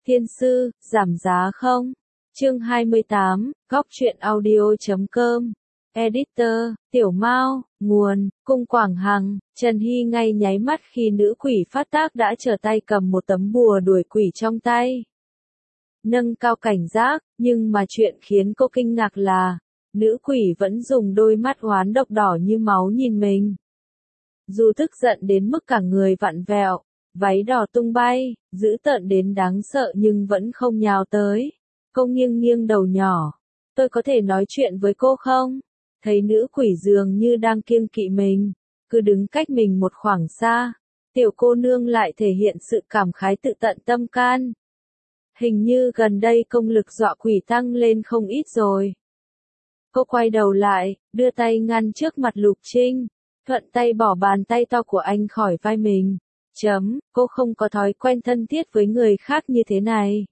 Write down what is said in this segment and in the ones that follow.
Thiên sư, giảm giá không? Chương 28, Góc truyện audio.com. Editor, Tiểu Mao, nguồn, Cung Quảng Hằng. Trần Hy ngay nháy mắt khi nữ quỷ phát tác đã trở tay cầm một tấm bùa đuổi quỷ trong tay. Nâng cao cảnh giác, nhưng mà chuyện khiến cô kinh ngạc là, nữ quỷ vẫn dùng đôi mắt oán độc đỏ như máu nhìn mình. Dù tức giận đến mức cả người vặn vẹo, váy đỏ tung bay, dữ tợn đến đáng sợ nhưng vẫn không nhào tới. Cô nghiêng nghiêng đầu nhỏ. Tôi có thể nói chuyện với cô không? Thấy nữ quỷ dường như đang kiêng kỵ mình, cứ đứng cách mình một khoảng xa. Tiểu cô nương lại thể hiện sự cảm khái tự tận tâm can. Hình như gần đây công lực dọa quỷ tăng lên không ít rồi. Cô quay đầu lại, đưa tay ngăn trước mặt Lục Trinh, thuận tay bỏ bàn tay to của anh khỏi vai mình. Cô không có thói quen thân thiết với người khác như thế này.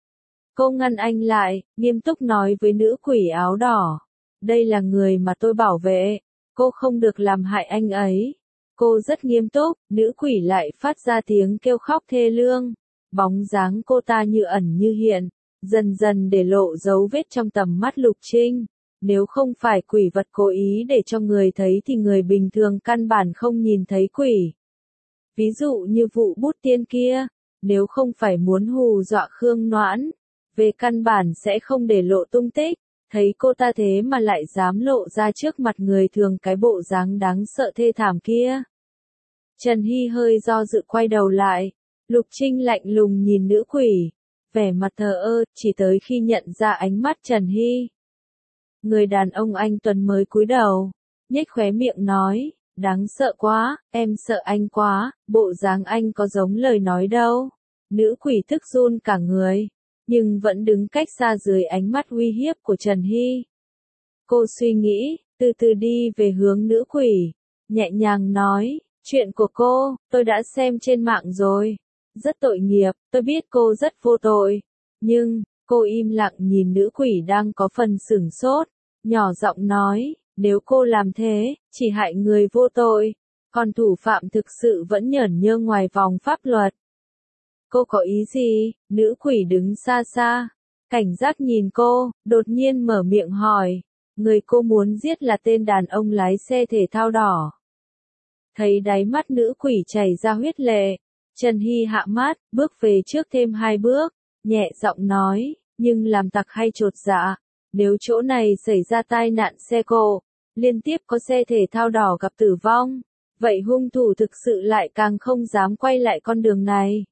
Cô ngăn anh lại, nghiêm túc nói với nữ quỷ áo đỏ. Đây là người mà tôi bảo vệ, cô không được làm hại anh ấy. Cô rất nghiêm túc, nữ quỷ lại phát ra tiếng kêu khóc thê lương. Bóng dáng cô ta như ẩn như hiện, dần dần để lộ dấu vết trong tầm mắt Lục Trinh. Nếu không phải quỷ vật cố ý để cho người thấy thì người bình thường căn bản không nhìn thấy quỷ. Ví dụ như vụ bút tiên kia, nếu không phải muốn hù dọa Khương Noãn, về căn bản sẽ không để lộ tung tích. Thấy cô ta thế mà lại dám lộ ra trước mặt người thường cái bộ dáng đáng sợ thê thảm kia. Trần Hy hơi do dự quay đầu lại, Lục Trinh lạnh lùng nhìn nữ quỷ, vẻ mặt thờ ơ, chỉ tới khi nhận ra ánh mắt Trần Hy. Người đàn ông anh Tuấn mới cúi đầu, nhếch khóe miệng nói, đáng sợ quá, em sợ anh quá, bộ dáng anh có giống lời nói đâu. Nữ quỷ thức run cả người, nhưng vẫn đứng cách xa dưới ánh mắt uy hiếp của Trần Hy. Cô suy nghĩ, từ từ đi về hướng nữ quỷ, nhẹ nhàng nói, chuyện của cô, tôi đã xem trên mạng rồi. Rất tội nghiệp, tôi biết cô rất vô tội. Nhưng, cô im lặng nhìn nữ quỷ đang có phần sửng sốt, nhỏ giọng nói, nếu cô làm thế, chỉ hại người vô tội, còn thủ phạm thực sự vẫn nhởn nhơ ngoài vòng pháp luật. Cô có ý gì? Nữ quỷ đứng xa xa, cảnh giác nhìn cô, đột nhiên mở miệng hỏi. Người cô muốn giết là tên đàn ông lái xe thể thao đỏ. Thấy đáy mắt nữ quỷ chảy ra huyết lệ, Trần Hy hạ mắt, bước về trước thêm 2 bước, nhẹ giọng nói, nhưng làm tặc hay chột dạ, nếu chỗ này xảy ra tai nạn xe cộ, liên tiếp có xe thể thao đỏ gặp tử vong, vậy hung thủ thực sự lại càng không dám quay lại con đường này.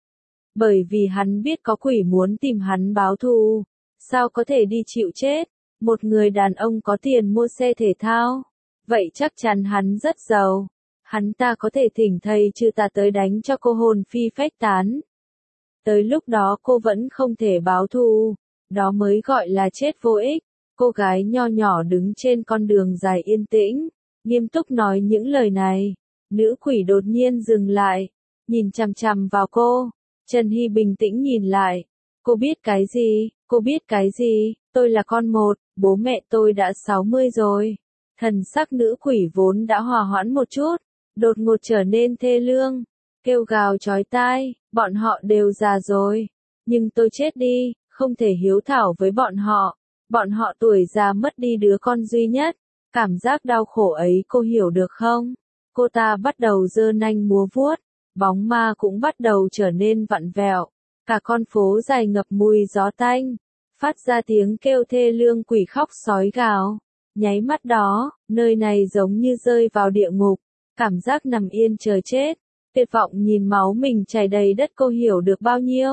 Bởi vì hắn biết có quỷ muốn tìm hắn báo thù, sao có thể đi chịu chết, một người đàn ông có tiền mua xe thể thao, vậy chắc chắn hắn rất giàu, hắn ta có thể thỉnh thầy trừ tà tới đánh cho cô hồn phi phách tán. Tới lúc đó cô vẫn không thể báo thù, đó mới gọi là chết vô ích. Cô gái nho nhỏ đứng trên con đường dài yên tĩnh, nghiêm túc nói những lời này. Nữ quỷ đột nhiên dừng lại, nhìn chằm chằm vào cô. Trần Hy bình tĩnh nhìn lại. Cô biết cái gì? Cô biết cái gì? Tôi là con một, bố mẹ tôi đã 60 rồi. Thần sắc nữ quỷ vốn đã hòa hoãn một chút, đột ngột trở nên thê lương, kêu gào chói tai, bọn họ đều già rồi. Nhưng tôi chết đi, không thể hiếu thảo với bọn họ. Bọn họ tuổi già mất đi đứa con duy nhất. Cảm giác đau khổ ấy cô hiểu được không? Cô ta bắt đầu giơ nanh múa vuốt. Bóng ma cũng bắt đầu trở nên vặn vẹo. Cả con phố dài ngập mùi gió tanh. Phát ra tiếng kêu thê lương quỷ khóc sói gào. Nháy mắt đó, nơi này giống như rơi vào địa ngục. Cảm giác nằm yên chờ chết. Tuyệt vọng nhìn máu mình chảy đầy đất cô hiểu được bao nhiêu.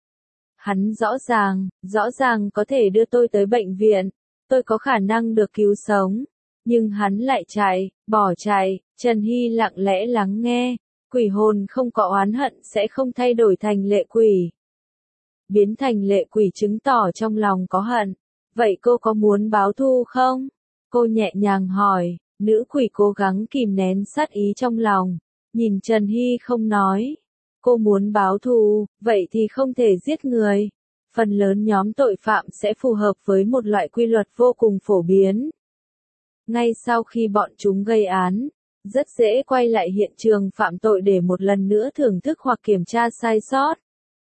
Hắn rõ ràng có thể đưa tôi tới bệnh viện. Tôi có khả năng được cứu sống. Nhưng hắn lại bỏ chạy. Trần Hy lặng lẽ lắng nghe. Quỷ hồn không có oán hận sẽ không thay đổi thành lệ quỷ. Biến thành lệ quỷ chứng tỏ trong lòng có hận. Vậy cô có muốn báo thù không? Cô nhẹ nhàng hỏi. Nữ quỷ cố gắng kìm nén sát ý trong lòng. Nhìn Trần Hy không nói. Cô muốn báo thù, vậy thì không thể giết người. Phần lớn nhóm tội phạm sẽ phù hợp với một loại quy luật vô cùng phổ biến. Ngay sau khi bọn chúng gây án, rất dễ quay lại hiện trường phạm tội để một lần nữa thưởng thức hoặc kiểm tra sai sót.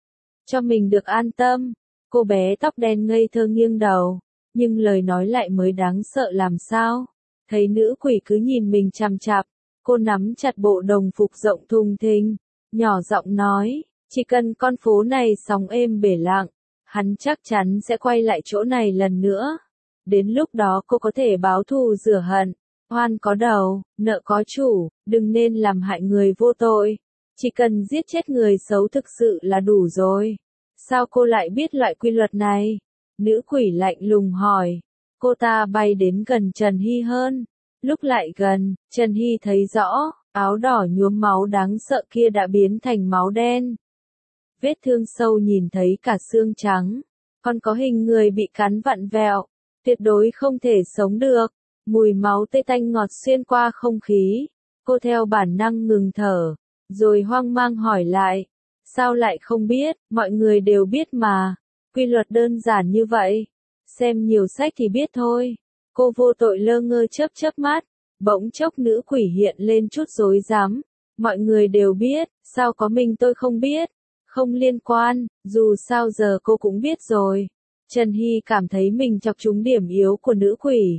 cho mình được an tâm. Cô bé tóc đen ngây thơ nghiêng đầu, nhưng lời nói lại mới đáng sợ làm sao. Thấy nữ quỷ cứ nhìn mình chằm chằm, cô nắm chặt bộ đồng phục rộng thùng thình, nhỏ giọng nói, chỉ cần con phố này sóng êm bể lặng, hắn chắc chắn sẽ quay lại chỗ này lần nữa. Đến lúc đó cô có thể báo thù rửa hận. Oan có đầu, nợ có chủ, đừng nên làm hại người vô tội. Chỉ cần giết chết người xấu thực sự là đủ rồi. Sao cô lại biết loại quy luật này? Nữ quỷ lạnh lùng hỏi. Cô ta bay đến gần Trần Hy hơn. Lúc lại gần, Trần Hy thấy rõ, áo đỏ nhuốm máu đáng sợ kia đã biến thành máu đen. Vết thương sâu nhìn thấy cả xương trắng, còn có hình người bị cắn vặn vẹo, tuyệt đối không thể sống được. Mùi máu tê tanh ngọt xuyên qua không khí, cô theo bản năng ngừng thở, rồi hoang mang hỏi lại, sao lại không biết, mọi người đều biết mà, quy luật đơn giản như vậy, xem nhiều sách thì biết thôi. Cô vô tội lơ ngơ chớp chớp mắt, bỗng chốc nữ quỷ hiện lên chút rối rắm, mọi người đều biết, sao có mình tôi không biết, không liên quan, dù sao giờ cô cũng biết rồi. Trần Hy cảm thấy mình chọc trúng điểm yếu của nữ quỷ.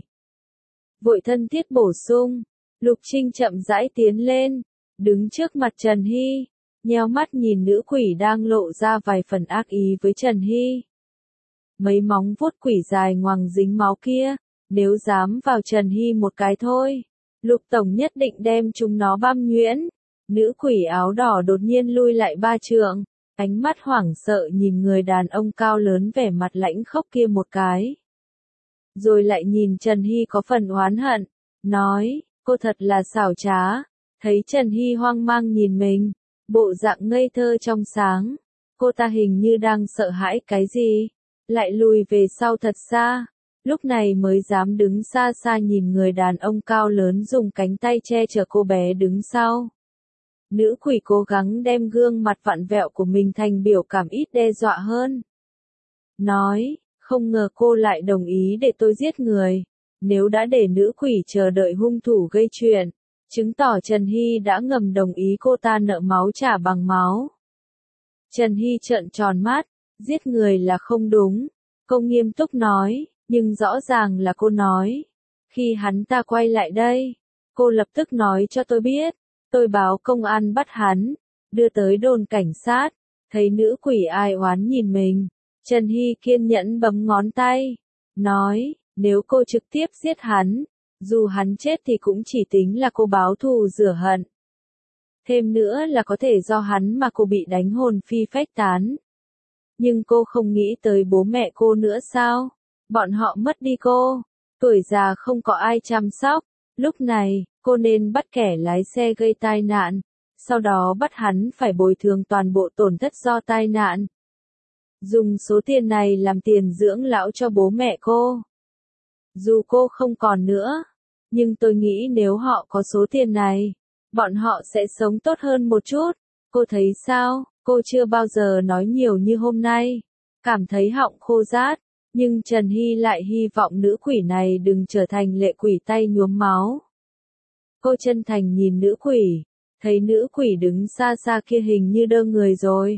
Vội thân thiết bổ sung, Lục Trinh chậm rãi tiến lên, đứng trước mặt Trần Hy, nheo mắt nhìn nữ quỷ đang lộ ra vài phần ác ý với Trần Hy. Mấy móng vuốt quỷ dài ngoằng dính máu kia, nếu dám vào Trần Hy một cái thôi, Lục Tổng nhất định đem chúng nó băm nhuyễn. Nữ quỷ áo đỏ đột nhiên lui lại 3 trượng, ánh mắt hoảng sợ nhìn người đàn ông cao lớn vẻ mặt lãnh khốc kia một cái. Rồi lại nhìn Trần Hy có phần oán hận, nói, cô thật là xảo trá. Thấy Trần Hy hoang mang nhìn mình, bộ dạng ngây thơ trong sáng, cô ta hình như đang sợ hãi cái gì, lại lùi về sau thật xa, lúc này mới dám đứng xa xa nhìn người đàn ông cao lớn dùng cánh tay che chở cô bé đứng sau. Nữ quỷ cố gắng đem gương mặt vặn vẹo của mình thành biểu cảm ít đe dọa hơn. Nói, không ngờ cô lại đồng ý để tôi giết người. Nếu đã để nữ quỷ chờ đợi hung thủ gây chuyện, chứng tỏ Trần Hy đã ngầm đồng ý cô ta nợ máu trả bằng máu. Trần Hy trợn tròn mắt, giết người là không đúng. Cô nghiêm túc nói, nhưng rõ ràng là cô nói. Khi hắn ta quay lại đây, cô lập tức nói cho tôi biết. Tôi báo công an bắt hắn, đưa tới đồn cảnh sát. Thấy nữ quỷ ai oán nhìn mình, Trần Hy kiên nhẫn bấm ngón tay, nói, nếu cô trực tiếp giết hắn, dù hắn chết thì cũng chỉ tính là cô báo thù rửa hận. Thêm nữa là có thể do hắn mà cô bị đánh hồn phi phách tán. Nhưng cô không nghĩ tới bố mẹ cô nữa sao? Bọn họ mất đi cô, tuổi già không có ai chăm sóc. Lúc này, cô nên bắt kẻ lái xe gây tai nạn, sau đó bắt hắn phải bồi thường toàn bộ tổn thất do tai nạn. Dùng số tiền này làm tiền dưỡng lão cho bố mẹ cô. Dù cô không còn nữa, nhưng tôi nghĩ nếu họ có số tiền này, bọn họ sẽ sống tốt hơn một chút. Cô thấy sao? Cô chưa bao giờ nói nhiều như hôm nay, cảm thấy họng khô rát, nhưng Trần Hy lại hy vọng nữ quỷ này đừng trở thành lệ quỷ tay nhuốm máu. Cô chân thành nhìn nữ quỷ, thấy nữ quỷ đứng xa xa kia hình như đơ người rồi.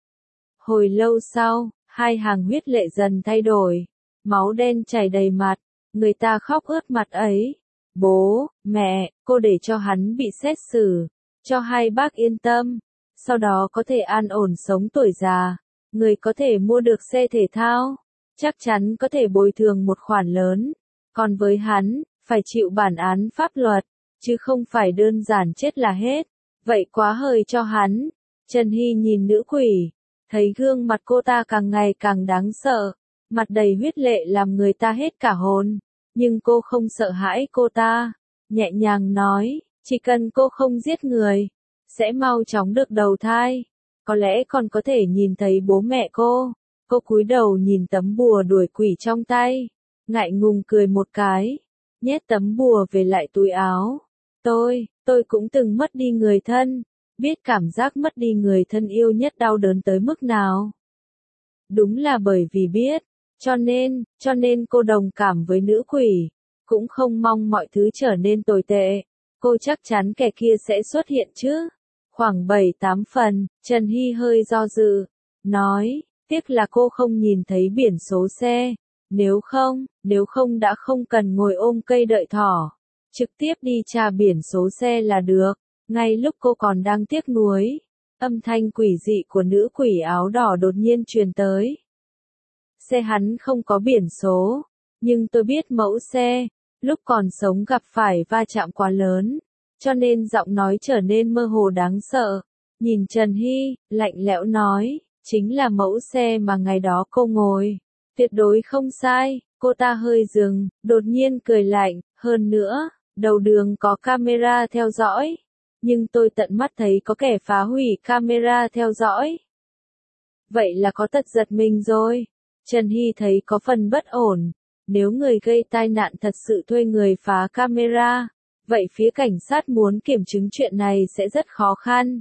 Hồi lâu sau, hai hàng huyết lệ dần thay đổi, máu đen chảy đầy mặt, người ta khóc ướt mặt ấy. Bố, mẹ, cô để cho hắn bị xét xử, cho hai bác yên tâm, sau đó có thể an ổn sống tuổi già, người có thể mua được xe thể thao, chắc chắn có thể bồi thường một khoản lớn, còn với hắn, phải chịu bản án pháp luật, chứ không phải đơn giản chết là hết, vậy quá hời cho hắn. Trần Hy nhìn nữ quỷ, thấy gương mặt cô ta càng ngày càng đáng sợ, mặt đầy huyết lệ làm người ta hết cả hồn, nhưng cô không sợ hãi cô ta, nhẹ nhàng nói, chỉ cần cô không giết người, sẽ mau chóng được đầu thai, có lẽ còn có thể nhìn thấy bố mẹ cô. Cô cúi đầu nhìn tấm bùa đuổi quỷ trong tay, ngại ngùng cười một cái, nhét tấm bùa về lại túi áo. Tôi cũng từng mất đi người thân, biết cảm giác mất đi người thân yêu nhất đau đớn tới mức nào. Đúng là bởi vì biết, cho nên cô đồng cảm với nữ quỷ, cũng không mong mọi thứ trở nên tồi tệ. Cô chắc chắn kẻ kia sẽ xuất hiện chứ. Khoảng 7-8 phần, Trần Hy hơi do dự, nói, tiếc là cô không nhìn thấy biển số xe, nếu không đã không cần ngồi ôm cây đợi thỏ, trực tiếp đi tra biển số xe là được. Ngay lúc cô còn đang tiếc nuối, âm thanh quỷ dị của nữ quỷ áo đỏ đột nhiên truyền tới. Xe hắn không có biển số, nhưng tôi biết mẫu xe, lúc còn sống gặp phải va chạm quá lớn, cho nên giọng nói trở nên mơ hồ đáng sợ. Nhìn Trần Hy, lạnh lẽo nói, chính là mẫu xe mà ngày đó cô ngồi. Tuyệt đối không sai, cô ta hơi dừng, đột nhiên cười lạnh, hơn nữa, đầu đường có camera theo dõi. Nhưng tôi tận mắt thấy có kẻ phá hủy camera theo dõi. Vậy là có tật giật mình rồi. Trần Hy thấy có phần bất ổn. Nếu người gây tai nạn thật sự thuê người phá camera, vậy phía cảnh sát muốn kiểm chứng chuyện này sẽ rất khó khăn.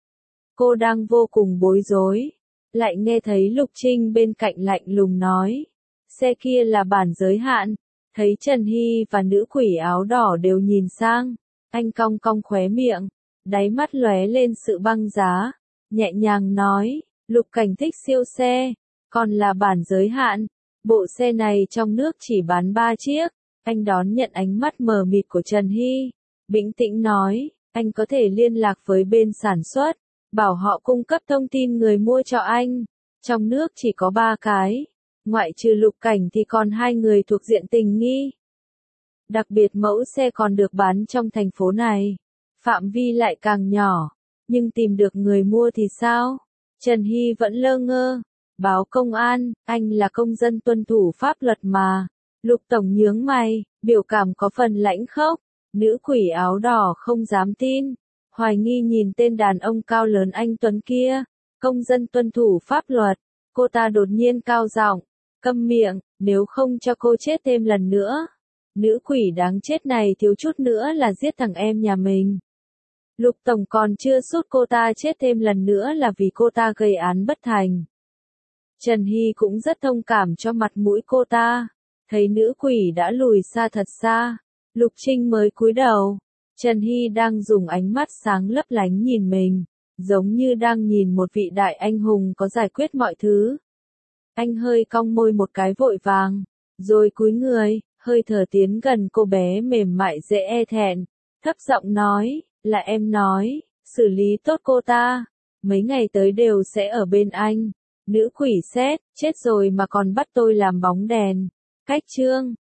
Cô đang vô cùng bối rối. Lại nghe thấy Lục Trinh bên cạnh lạnh lùng nói. Xe kia là bản giới hạn. Thấy Trần Hy và nữ quỷ áo đỏ đều nhìn sang. Anh cong cong khóe miệng. Đáy mắt lóe lên sự băng giá. Nhẹ nhàng nói. Lục Cảnh thích siêu xe. Còn là bản giới hạn. Bộ xe này trong nước chỉ bán 3 chiếc. Anh đón nhận ánh mắt mờ mịt của Trần Hy. Bình tĩnh nói. Anh có thể liên lạc với bên sản xuất. Bảo họ cung cấp thông tin người mua cho anh. Trong nước chỉ có 3 cái. Ngoại trừ Lục Cảnh thì còn 2 người thuộc diện tình nghi. Đặc biệt mẫu xe còn được bán trong thành phố này. Phạm vi lại càng nhỏ. Nhưng tìm được người mua thì sao? Trần Hy vẫn lơ ngơ. Báo công an, anh là công dân tuân thủ pháp luật mà. Lục Tổng nhướng mày, biểu cảm có phần lãnh khốc. Nữ quỷ áo đỏ không dám tin. Hoài nghi nhìn tên đàn ông cao lớn anh Tuấn kia. Công dân tuân thủ pháp luật. Cô ta đột nhiên cao giọng. Câm miệng, nếu không cho cô chết thêm lần nữa. Nữ quỷ đáng chết này thiếu chút nữa là giết thằng em nhà mình. Lục Tổng còn chưa sút cô ta chết thêm lần nữa là vì cô ta gây án bất thành. Trần Hy cũng rất thông cảm cho mặt mũi cô ta. Thấy nữ quỷ đã lùi xa thật xa. Lục Trinh mới cúi đầu. Trần Hy đang dùng ánh mắt sáng lấp lánh nhìn mình. Giống như đang nhìn một vị đại anh hùng có giải quyết mọi thứ. Anh hơi cong môi một cái vội vàng. Rồi cúi người, hơi thở tiến gần cô bé mềm mại dễ e thẹn. Thấp giọng nói, là em nói, xử lý tốt cô ta. Mấy ngày tới đều sẽ ở bên anh. Nữ quỷ sét, chết rồi mà còn bắt tôi làm bóng đèn. Cách chương